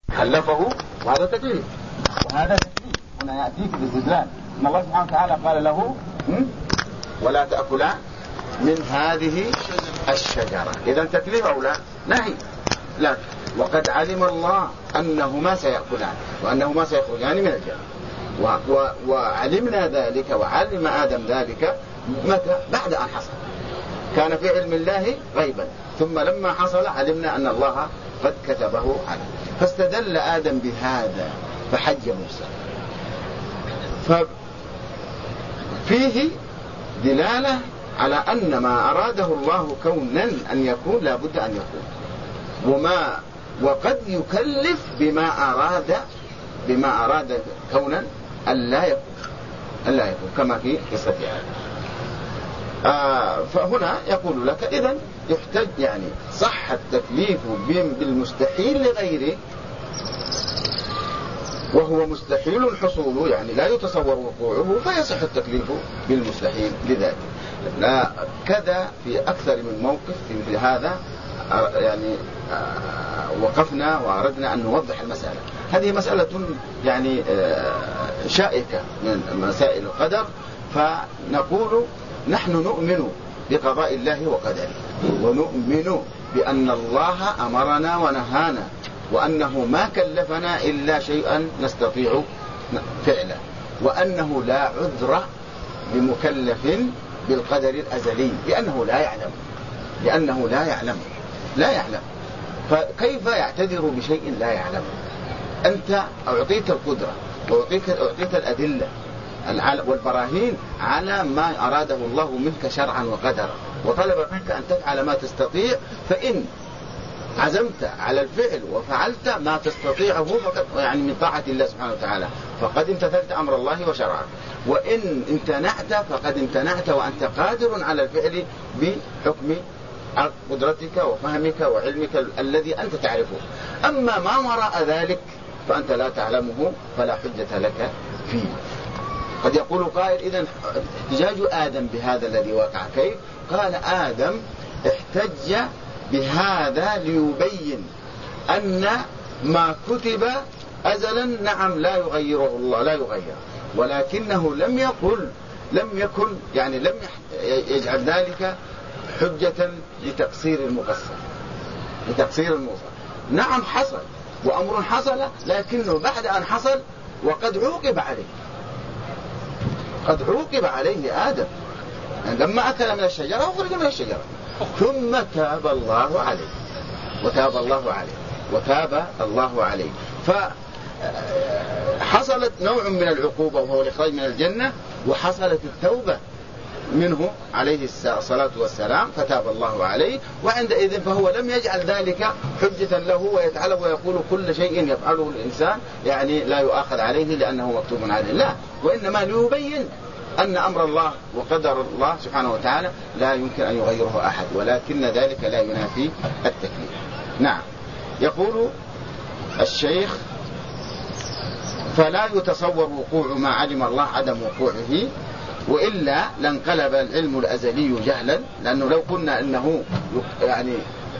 كلفه وهذا تكليف وهذا تكليف. هنا يأتيك بالاستدلال إن الله سبحانه وتعالى قال له ولا تأكلا من هذه الشجرة. إذا تكليف أو لا؟ نهي. لا، وقد علم الله أنهما سيأكلان وأنهما سيخرجان من الجنة، وعلمنا ذلك وعلم آدم ذلك متى؟ بعد أن حصل. كان في علم الله غيبا، ثم لما حصل علمنا أن الله قد كتبه عنه، فاستدل آدم بهذا فحج موسى. ففيه دلالة على أن ما أراده الله كونا أن يكون لا بد أن يكون، وقد يكلف بما أراد كونا أن لا يكون كما في قصة آدم. فهنا يقول لك إذن يحتج يعني صح التكليف بالمستحيل لغيره وهو مستحيل حصوله، يعني لا يتصور وقوعه، فيصح التكليف بالمستحيل لذاته. لا كذا في أكثر من موقف في هذا يعني وقفنا وأردنا أن نوضح المسألة. هذه مسألة يعني شائكة من مسائل القدر، فنقول نحن نؤمن بقضاء الله وقدره، ونؤمن بأن الله أمرنا ونهانا، وأنه ما كلفنا إلا شيئا نستطيع فعله، وأنه لا عذر لمكلف بالقدر الأزلي لأنه لا يعلم. فكيف يعتذر بشيء لا يعلم؟ أنت أعطيت القدرة وأعطيت الأدلة والبراهين على ما أراده الله منك شرعا وقدرا، وطلب منك أن تفعل ما تستطيع، فإن عزمت على الفعل وفعلت ما تستطيعه يعني من طاعة الله سبحانه وتعالى فقد امتثلت أمر الله وشرعه، وإن امتنعت فقد امتنعت وأنت قادر على الفعل بحكم قدرتك وفهمك وعلمك الذي أنت تعرفه. أما ما وراء ذلك فأنت لا تعلمه فلا حجة لك فيه. قد يقول قائل إذن احتجاج آدم بهذا الذي وقع كيف؟ قال آدم احتج بهذا ليبين أن ما كتب أزلا نعم لا يغيره الله، لا يغير، ولكنه لم يكن يعني لم يجعل ذلك حجة لتقصير المقصر. نعم حصل وأمر حصل، لكنه بعد أن حصل وقد عوقب عليه آدم لما أكل من الشجرة وخرج من الشجرة، ثم تاب الله عليه فحصلت نوع من العقوبة وهو الإخراج من الجنة، وحصلت التوبة منه عليه الصلاة والسلام فتاب الله عليه، وعندئذ فهو لم يجعل ذلك حجة له ويتعلم ويقول كل شيء يفعله الإنسان يعني لا يؤاخذ عليه لأنه مكتوب عليه، لا، وإنما ليبين أن أمر الله وقدر الله سبحانه وتعالى لا يمكن أن يغيره أحد، ولكن ذلك لا ينافي التكليف. نعم. يقول الشيخ فلا يتصور وقوع ما علم الله عدم وقوعه، وإلا لانقلب العلم الأزلي جهلا، لأنه لو قلنا أنه يعني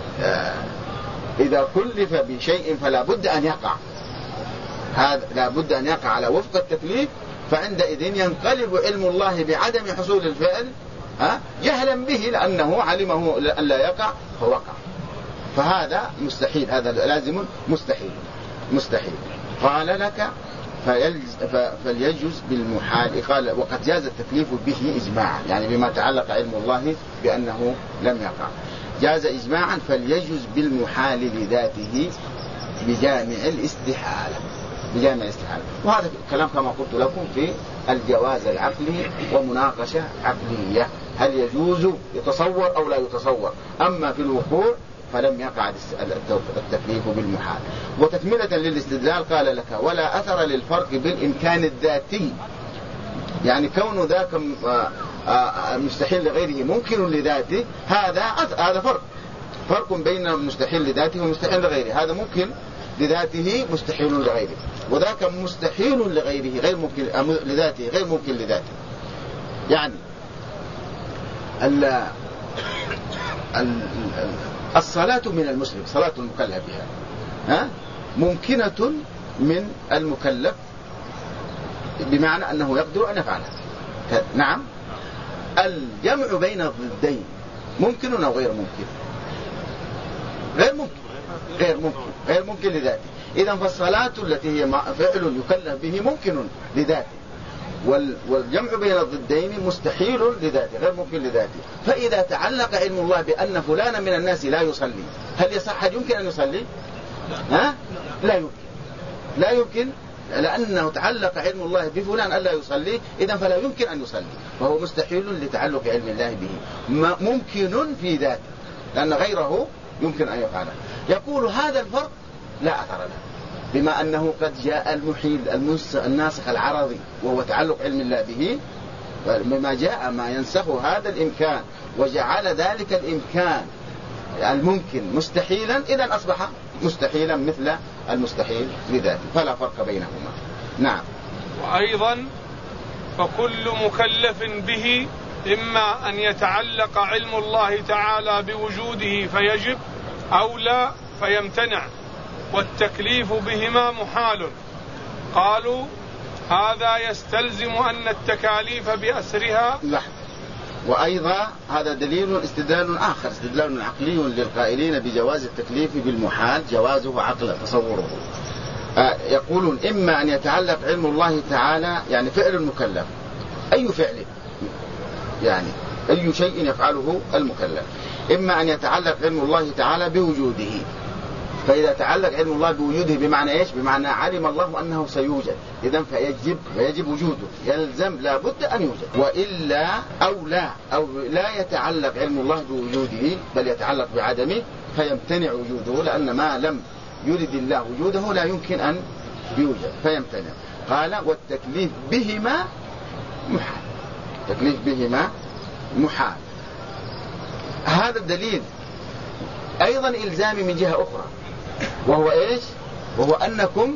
إذا كلف بشيء فلا بد أن يقع، هذا لا بد أن يقع على وفق التكليف، فعندئذ ينقلب علم الله بعدم حصول الفعل جهلا به لأنه علمه أن لا يقع فوقع، فهذا مستحيل، هذا لازم مستحيل. قال لك فليجوز بالمحال، قال وقد جاز التكليف به إجماعا، يعني بما تعلق علم الله بأنه لم يقع جاز إجماعا، فليجوز بالمحال لذاته بجامع الاستحالة. وهذا كلام كما قلت لكم في الجواز العقلي ومناقشة عقلية، هل يجوز يتصور أو لا يتصور، أما في الوقوع فلم يقع التكليف بالمحال. وتكملة للاستدلال قال لك ولا أثر للفرق بالإمكان الذاتي، يعني كون ذاك مستحيل لغيره ممكن لذاته، هذا فرق بين مستحيل لذاته ومستحيل لغيره، هذا ممكن لذاته مستحيل لغيره، وذاك مستحيل لغيره غير ممكن لذاته غير ممكن لذاته. يعني الصلاة من المسلم، صلاة المكلف بها ممكنة من المكلف، بمعنى أنه يقدر أن يفعلها. نعم، الجمع بين الضدين ممكن أو غير ممكن؟ غير ممكن لذاته. إذن فالصلاة التي هي فعل يكلف به ممكن لذاته، والجمع بين الضدين مستحيل لذاته، غير ممكن لذاته. فإذا تعلق علم الله بأن فلانا من الناس لا يصلي، هل يصح يمكن أن يصلي؟ لا يمكن، لأنه تعلق علم الله بفلان ألا يصلي، إذن فلا يمكن أن يصلي، فهو مستحيل لتعلق علم الله به. ممكن في ذاته، لأن غيره يمكن أن يفعله. يقول هذا الفرق لا أثر له، بما أنه قد جاء المحيل الناسخ العرضي وهو تعلق علم الله به، بما جاء ما ينسخ هذا الإمكان وجعل ذلك الإمكان الممكن مستحيلا، إذن أصبح مستحيلا مثل المستحيل لذاته، فلا فرق بينهما. نعم. وأيضا فكل مكلف به إما أن يتعلق علم الله تعالى بوجوده فيجب، أو لا فيمتنع، والتكليف بهما محال. قالوا هذا يستلزم أن التكاليف بأسرها. وأيضا هذا دليل استدلال آخر، استدلال عقلي للقائلين بجواز التكليف بالمحال، جوازه عقلا تصوره. يقولون إما أن يتعلق علم الله تعالى، يعني فعل المكلف، أي فعل، يعني أي شيء يفعله المكلف، إما أن يتعلق علم الله تعالى بوجوده، فإذا تعلق علم الله بوجوده بمعنى إيش؟ بمعنى علم الله أنه سيوجد، إذن فيجب وجوده، يلزم لا بد أن يوجد، وإلا أو لا يتعلق علم الله بوجوده بل يتعلق بعدمه، فيمتنع وجوده، لأن ما لم يرد الله وجوده لا يمكن أن يوجد، فيمتنع. قال والتكليف بهما محال، التكليف بهما محال. هذا الدليل أيضا إلزامي من جهة أخرى، وهو إيش؟ وهو أنكم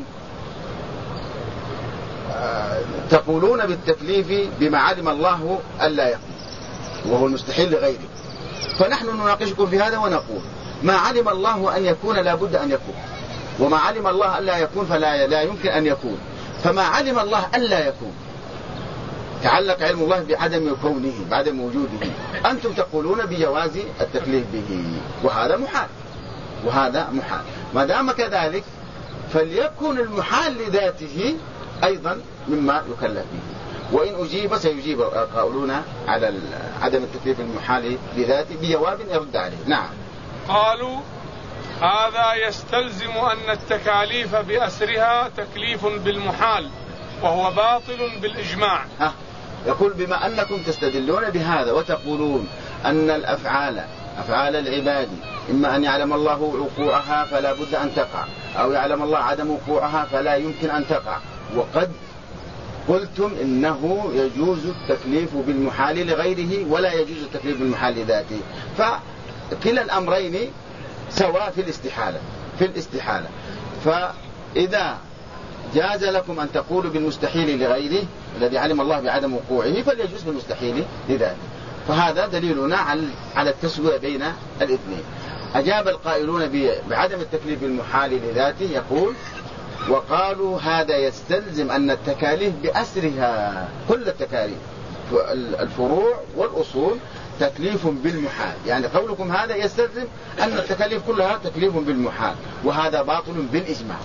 تقولون بالتكليف بما علم الله ألا يكون، وهو المستحيل لغيره. فنحن نناقشكم في هذا ونقول ما علم الله أن يكون لا بد أن يكون، وما علم الله ألا يكون فلا يمكن أن يكون. فما علم الله ألا يكون تعلق علم الله بعدم كونه، بعدم وجوده، أنتم تقولون بجواز التكليف به، وهذا محال. ما دام كذلك فليكن المحال لذاته أيضا مما يكلف به. وإن أجيب سيجيب قائلون على عدم التكليف المحال لذاته بجواب يرد عليه. نعم. قالوا هذا يستلزم أن التكاليف بأسرها تكليف بالمحال، وهو باطل بالإجماع. يقول بما أنكم تستدلون بهذا وتقولون أن أفعال العباد إما أن يعلم الله وقوعها فلا بد أن تقع، أو يعلم الله عدم وقوعها فلا يمكن أن تقع، وقد قلتم إنه يجوز التكليف بالمحال لغيره ولا يجوز التكليف بالمحال لذاته، فكلا الأمرين سواء في الاستحالة. فإذا جاز لكم أن تقولوا بالمستحيل لغيره الذي علم الله بعدم وقوعه فليجوز بالمستحيل لذاته، فهذا دليلنا على التسوية بين الاثنين. أجاب القائلون بعدم التكليف بالمحال لذاته، يقول وقالوا هذا يستلزم أن التكاليف بأسرها، كل التكاليف الفروع والأصول تكليف بالمحال، يعني قولكم هذا يستلزم أن التكاليف كلها تكليف بالمحال، وهذا باطل بالإجماع.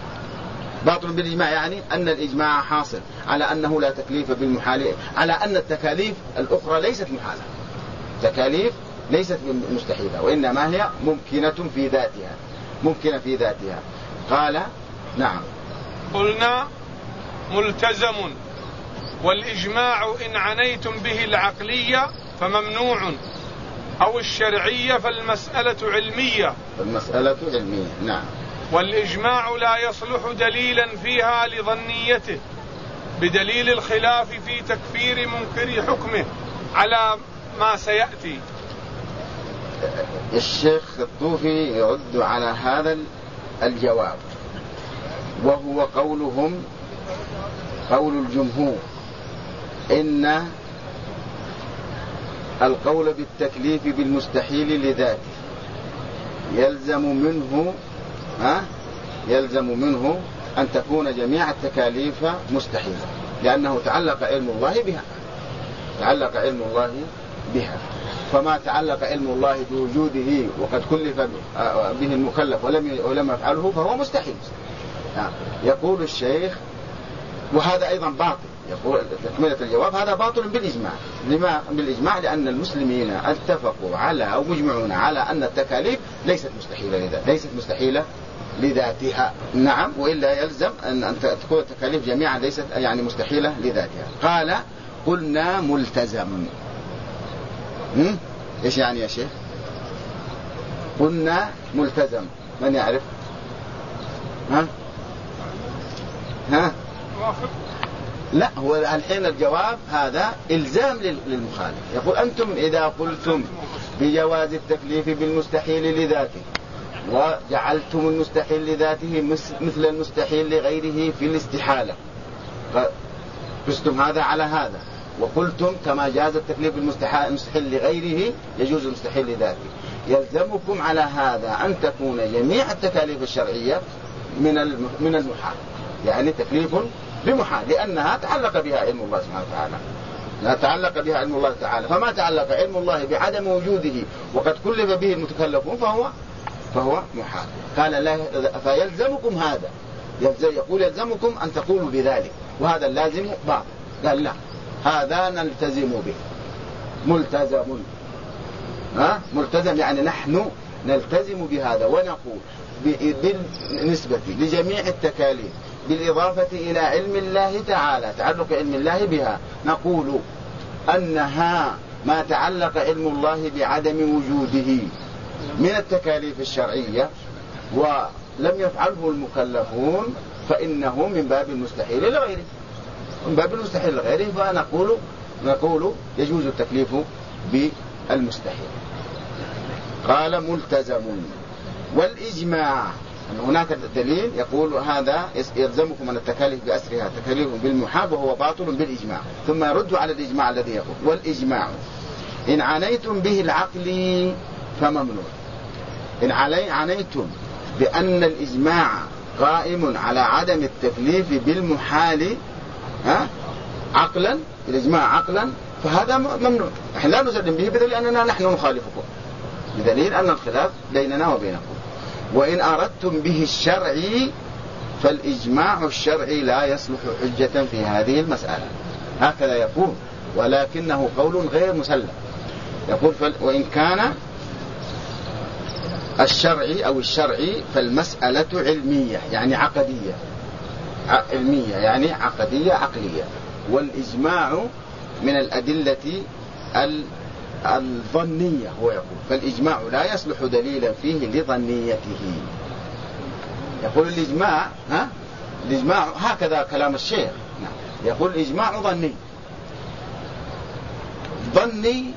يعني أن الإجماع حاصل على أنه لا تكليف بالمحال، على أن التكاليف الأخرى ليست محالة، تكاليف ليست مستحيلة، وإنما هي ممكنة في ذاتها. قال نعم. قلنا ملتزم، والإجماع إن عنيتم به العقلية فممنوع، أو الشرعية فالمسألة علمية. نعم. والإجماع لا يصلح دليلا فيها لظنيته بدليل الخلاف في تكفير منكر حكمه على ما سيأتي. الشيخ الطوفي يرد على هذا الجواب، وهو قول الجمهور إن القول بالتكليف بالمستحيل لذاته يلزم منه يلزم منه أن تكون جميع التكاليف مستحيلة، لأنه تعلق علم الله بها، تعلق علم الله بها. فما تعلق علم الله بوجوده وقد كلف به المكلف ولم يفعله فهو مستحيل. يقول الشيخ وهذا أيضا باطل. يقول تكملة الجواب هذا باطل بالإجماع. لما بالإجماع؟ لأن المسلمين اتفقوا على أو مجمعون على أن التكاليف ليست مستحيلة لذاتها. نعم، وإلا يلزم أن تكون التكاليف جميعا ليست يعني مستحيلة لذاتها. قال قلنا ملتزم. إيش يعني يا شيخ؟ قلنا ملتزم، من يعرف؟ ها؟ لا، هو الحين الجواب هذا إلزام للمخالف. يقول أنتم إذا قلتم بجواز التكليف بالمستحيل لذاته وجعلتم المستحيل لذاته مثل المستحيل لغيره في الاستحالة، قستم هذا على هذا، وقلتم كما جاز التكليف بالمستحيل لغيره يجوز المستحيل لذاته، يلزمكم على هذا أن تكون جميع التكاليف الشرعية من المحال، يعني تكليف بمحال، لأنها تعلق بها علم الله سبحانه وتعالى، لا تعلق بها علم الله تعالى. فما تعلق علم الله بعدم وجوده وقد كلف به المتكلفون فهو محال. قال لا، فيلزمكم هذا، يقول يلزمكم أن تقولوا بذلك، وهذا اللازم باطل. قال لا، هذا نلتزم به، ملتزم يعني نحن نلتزم بهذا، ونقول بالنسبة لجميع التكاليف بالإضافة إلى علم الله تعالى، تعلق علم الله بها، نقول أنها ما تعلق علم الله بعدم وجوده من التكاليف الشرعية ولم يفعله المكلفون فإنه من باب المستحيل لغيره، من باب المستحيل لغيره، فنقول يجوز التكليف بالمستحيل. قال ملتزم. والإجماع، هناك دليل يقول هذا يلزمكم من التكاليف بأسرها تكاليف بالمحال وهو باطل بالإجماع، ثم يرد على الإجماع الذي يقول والإجماع إن عنيتم به العقل فممنوع. إن عنيتم بأن الإجماع قائم على عدم التكليف بالمحال عقلا، الإجماع عقلا، فهذا ممنوع، نحن لا نسلم به بدليل أننا نحن نخالفكم، بدليل أن الخلاف بيننا وبينكم. وإن أردتم به الشرعي فالإجماع الشرعي لا يصلح حجة في هذه المسألة، هكذا يقول، ولكنه قول غير مسلم. يقول وإن كان الشرعي أو الشرعي فالمسألة علمية يعني عقدية، علمية يعني عقدية عقلية، والإجماع من الأدلة الظنية. هو يقول فالإجماع لا يصلح دليلا فيه لظنيته. يقول الإجماع هكذا كلام الشيخ، يقول الإجماع ظني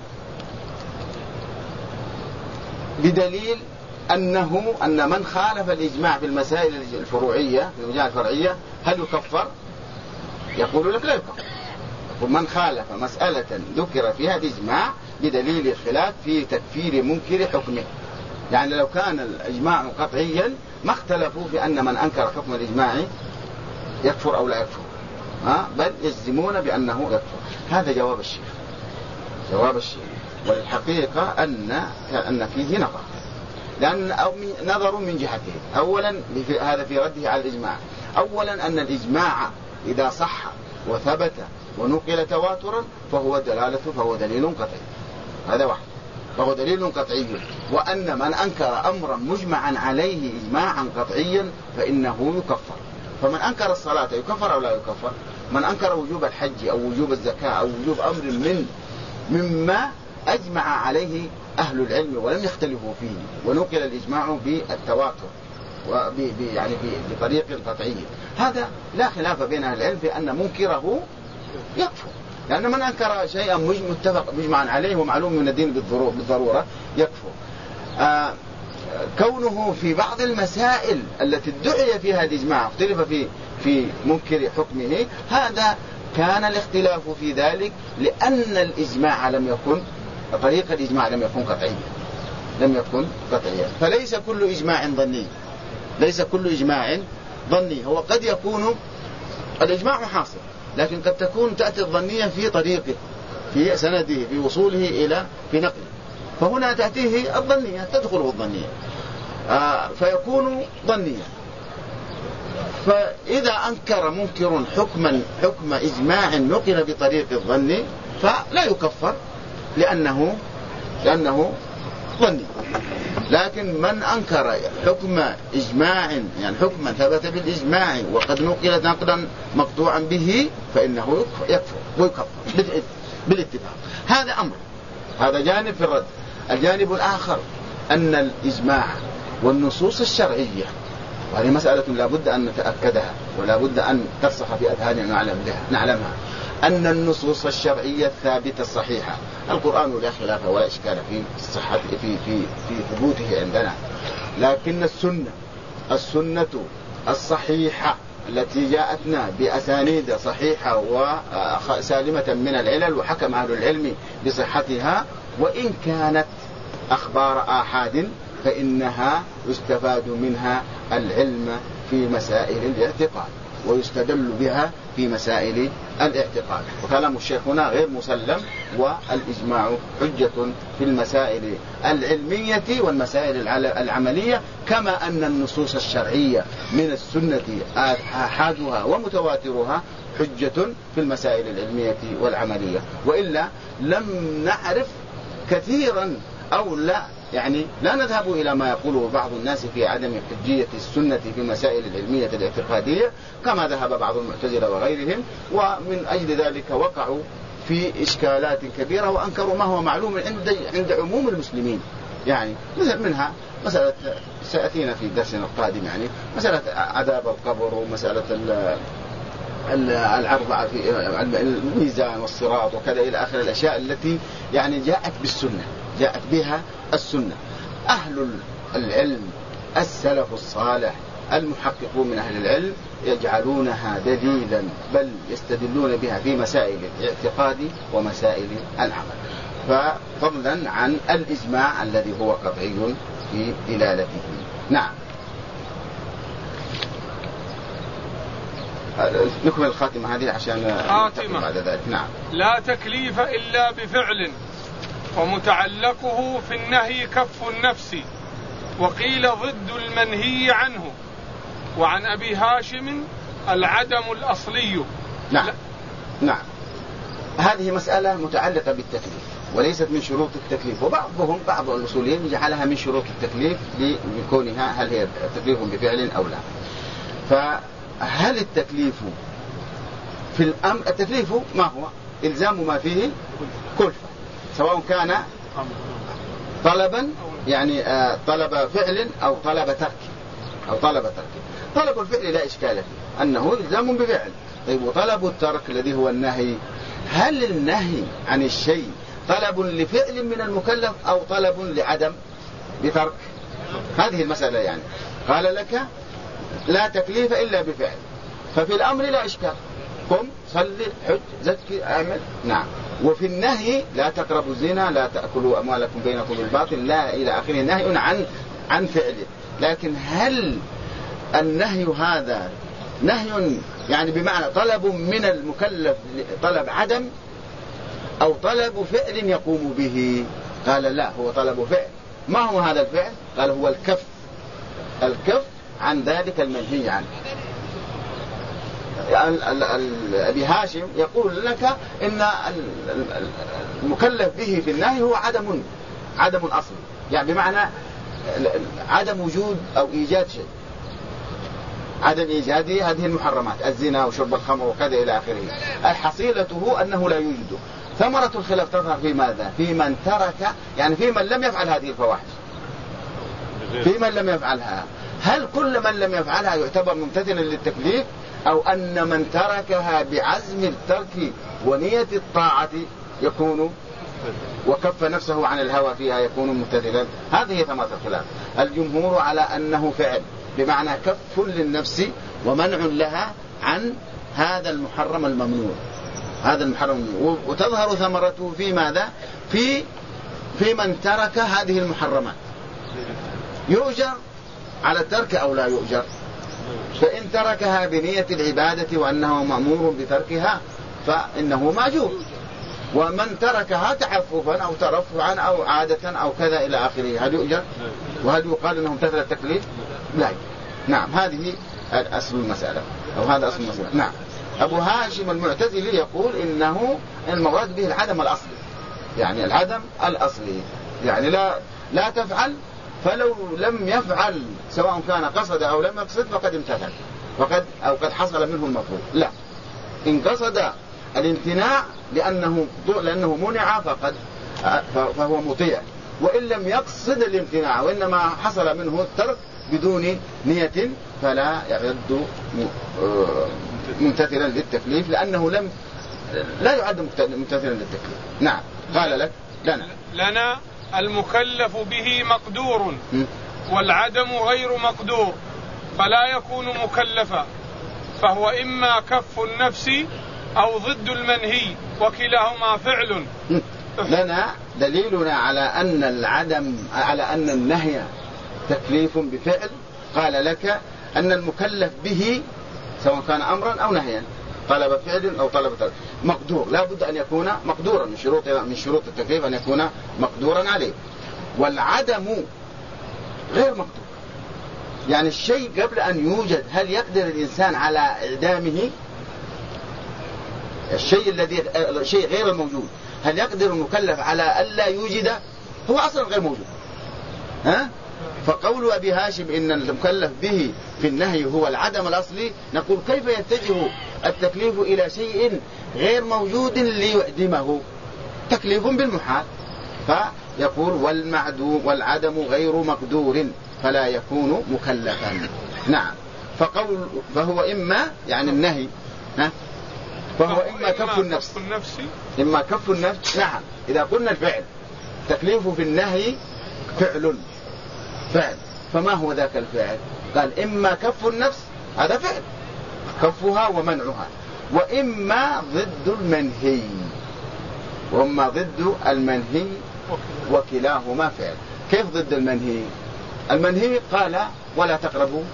بدليل أن من خالف الإجماع في المسائل الفروعية في المجال الفرعية هل يكفر؟ يقول لك لا يكفر. ومن خالف مسألة ذكر فيها الإجماع بدليل الخلاف في تكفير منكر حكمه، يعني لو كان الإجماع قطعيا ما اختلفوا في أن من أنكر حكم الإجماع يكفر أو لا يكفر، بل يجزمون بأنه يكفر. هذا جواب الشيخ. والحقيقة أن فيه نظر، لأن نظر من جهتين. أولا هذا في رده على الإجماع، أولا أن الإجماع إذا صح وثبت ونقل تواترا فهو دليل قطعي، هذا واحد، فهو دليل قطعي. وأن من أنكر أمرا مجمعا عليه إجماعا قطعيا فإنه يكفر. فمن أنكر الصلاة يكفر أو لا يكفر؟ من أنكر وجوب الحج أو وجوب الزكاة أو وجوب أمر مما أجمع عليه أهل العلم ولم يختلفوا فيه ونقل الإجماع بالتواتر يعني بطريق قطعي، هذا لا خلاف بين أهل العلم في أن منكره يكفر، لأن من أنكر شيئا مجمعا عليه ومعلوم من الدين بالضرورة يكفر. كونه في بعض المسائل التي ادعي فيها الإجماع اختلف في منكر حكمه، هذا كان الاختلاف في ذلك لأن الإجماع طريق الإجماع لم يكن قطعيا، فليس كل إجماع ظني، ليس كل إجماع ظني. هو قد يكون الإجماع محاصر، لكن قد تكون تأتي الظنية في طريقه، في سنده، في وصوله إلى في نقله، فهنا تأتيه الظنية، تدخله الظنية فيكون ظنيا. فإذا أنكر منكر حكم إجماع نقل بطريق الظن فلا يكفر لأنه ظني. لكن من أنكر حكم إجماع، يعني حكما ثبت بالإجماع وقد نقل نقلا مقطوعا به، فإنه يكفر ويكفر بالاتفاق. هذا أمر، هذا جانب في الرد. الجانب الآخر أن الإجماع والنصوص الشرعية، وهذه مسألة لا بد أن نتأكدها ولا بد أن ترسخ في أذهاننا نعلمها، أن النصوص الشرعية الثابتة الصحيحة، القرآن لا خلاف ولا إشكال في صحة في ثبوته عندنا، لكن السنة الصحيحة التي جاءتنا بأسانيد صحيحة وسالمة من العلل، وحكم أهل العلم بصحتها، وإن كانت أخبار آحاد فإنها يستفاد منها العلم في مسائل الاعتقاد ويستدل بها في مسائل الاعتقاد. وكلام الشيخ هنا غير مسلم، والإجماع حجة في المسائل العلمية والمسائل العملية، كما أن النصوص الشرعية من السنة آحادها ومتواترها حجة في المسائل العلمية والعملية. وإلا لم نعرف كثيرا أو لا نذهب إلى ما يقوله بعض الناس في عدم حجية السنة في المسائل العلمية الاعتقادية، كما ذهب بعض المعتزلة وغيرهم، ومن أجل ذلك وقعوا في إشكالات كبيرة وأنكروا ما هو معلوم عند عموم المسلمين. مثل منها مسألة سيأتينا في درسنا القادم، مسألة عذاب القبر، ومسألة العرض في الميزان والصراط وكذا إلى آخر الأشياء التي جاءت بالسنة، جاءت بها السنة. أهل العلم السلف الصالح المحققون من أهل العلم يجعلونها دليلا، بل يستدلون بها في مسائل الاعتقاد ومسائل العمل، فضلا عن الإجماع الذي هو قطعي في دلالته. نعم، نكمل الخاتمة هذه عشان بعد ذلك. نعم. لا تكليف إلا بفعل، ومتعلقه في النهي كف النفس، وقيل ضد المنهي عنه. وعن أبي هاشم العدم الأصلي. نعم. هذه مسألة متعلقة بالتكليف وليست من شروط التكليف، بعض الأصوليين جعلها من شروط التكليف لكونها هل هي تكليف بفعل أو لا. فهل التكليف في الأمر، التكليف ما هو؟ إلزام ما فيه كلفة، سواء كان طلبا طلب فعل أو طلب ترك. طلب الفعل لا إشكال فيه أنه إلزام بفعل. طيب، وطلب الترك الذي هو النهي، هل النهي عن الشيء طلب لفعل من المكلف أو طلب لعدم بترك؟ هذه المسألة. قال لك لا تكليف إلا بفعل، ففي الأمر لا إشكال، قم صلي حج زكي اعمل. نعم. وفي النهي لا تقربوا الزنا، لا تأكلوا أموالكم بينكم بالباطل، لا إلى آخره، نهي عن فعله. لكن هل النهي هذا نهي بمعنى طلب من المكلف طلب عدم أو طلب فعل يقوم به؟ قال لا، هو طلب فعل. ما هو هذا الفعل؟ قال هو الكف عن ذلك المنهي عنه. أبي هاشم يقول لك إن المكلف به في النهي هو عدم أصلي، بمعنى عدم وجود أو إيجاد شيء، عدم إيجاد هذه المحرمات، الزنا وشرب الخمر وكذا إلى آخره. حصيلته أنه لا يوجد. ثمرة الخلاف تظهر في ماذا؟ في من ترك، في من لم يفعل هذه الفواحش، في من لم يفعلها. هل كل من لم يفعلها يعتبر ممتثلا للتكليف، أو أن من تركها بعزم الترك ونية الطاعة يكون وكف نفسه عن الهوى فيها يكون ممتثلا؟ هذه ثمرة الخلاف. الجمهور على أنه فعل، بمعنى كف للنفس ومنع لها عن هذا المحرم الممنوع، وتظهر ثمرته في ماذا؟ في من ترك هذه المحرمات، يؤجر على الترك أو لا يؤجر؟ فإن تركها بنية العبادة وأنه مأمور بتركها فإنه مأجور، ومن تركها تعففا أو ترفعا أو عادة أو كذا إلى آخره هل يؤجر؟ وهل يقال أنه امتثل التكليف؟ لا. نعم، هذه أصل المسألة، أو هذا أصل المسألة. نعم. أبو هاشم المعتزلي يقول إنه المراد به العدم الأصلي، يعني العدم الأصلي، يعني لا تفعل، فلو لم يفعل سواء كان قصد أو لم يقصد فقد امتثل قد حصل منه المطلوب. لا، إن قصد الامتناع لأنه منع فهو مطيع، وإن لم يقصد الامتناع وإنما حصل منه الترك بدون نية فلا يعد ممتثلا للتكليف، لأنه لا يعد ممتثلا للتكليف. نعم. قال لك لنا المكلف به مقدور والعدم غير مقدور فلا يكون مكلفا، فهو إما كف النفس أو ضد المنهي وكلاهما فعل. لنا دليلنا على أن النهي تكليف بفعل. قال لك أن المكلف به سواء كان أمرا أو نهيا، طلب فعل أو طلب ترك، مقدور، لا بد أن يكون مقدورا، من شروط التكليف أن يكون مقدورا عليه. والعدم غير مقدور، يعني الشيء قبل أن يوجد هل يقدر الإنسان على إعدامه؟ الشيء غير الموجود هل يقدر المكلف على ألا يوجده؟ هو أصلا غير موجود. فقول أبي هاشم إن المكلف به في النهي هو العدم الأصلي، نقول كيف يتجه التكليف إلى شيء غير موجود ليعدمه؟ تكليف بالمحال. فيقول والعدم غير مقدور فلا يكون مكلفا. نعم. فهو إما يعني النهي فهو إما كف النفس إما كف النفس. نعم. إذا قلنا الفعل تكليف في النهي فعل، فما هو ذاك الفعل؟ قال إما كف النفس، هذا فعل كفها ومنعها، وإما ضد المنهي وكلاهما فعل. كيف ضد المنهي؟ المنهي قال لا تقربوا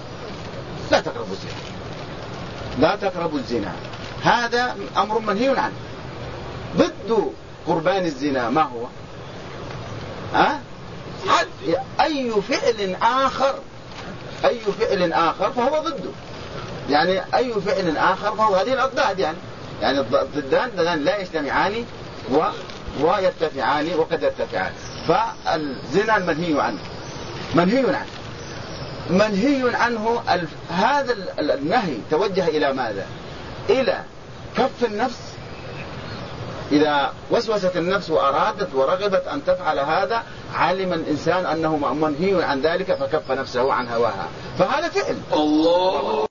الزنا، هذا أمر منهي عنه. ضد قربان الزنا ما هو؟ أي فعل آخر فهو ضده، يعني أي فعل آخر فهو هذه الأضداد، يعني الضدان لا يجتمعان ويرتفعان وقد يرتفعان. فالزنا منهي عنه. هذا النهي توجه إلى ماذا؟ إلى كف النفس. إذا وسوست النفس وأرادت ورغبت أن تفعل هذا، علم الإنسان أنه منهي عن ذلك فكف نفسه عن هواها، فهذا فعل. الله